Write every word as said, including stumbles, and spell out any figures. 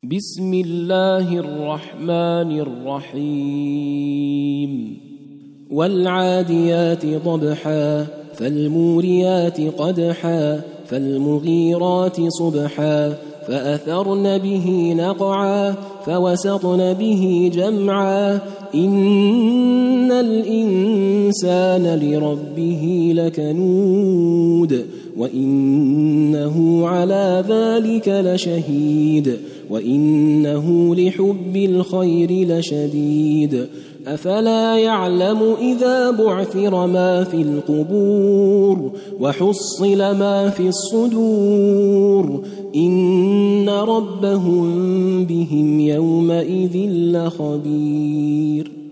بسم الله الرحمن الرحيم والعاديات ضبحا فالموريات قدحا فالمغيرات صبحا فأثرن به نقعا فوسطن به جمعا إن الإنسان لربه لكنود وإنه على ذلك لشهيد وإنه لحب الخير لشديد أفلا يعلم إذا بعثر ما في القبور وحصل ما في الصدور إن ربهم بهم يومئذ لخبير.